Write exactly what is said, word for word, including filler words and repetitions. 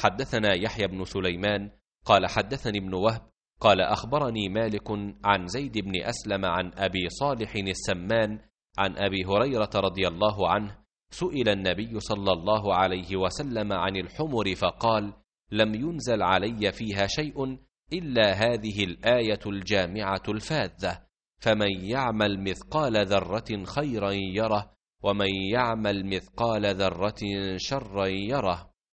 حدثنا يحيى بن سليمان قال حدثني ابن وهب قال أخبرني مالك عن زيد بن أسلم عن أبي صالح السمان عن أبي هريرة رضي الله عنه سئل النبي صلى الله عليه وسلم عن الحمر فقال: لم ينزل علي فيها شيء إلا هذه الآية الجامعة الفاذة: فمن يعمل مثقال ذرة خيرا يره ومن يعمل مثقال ذرة شرا يره.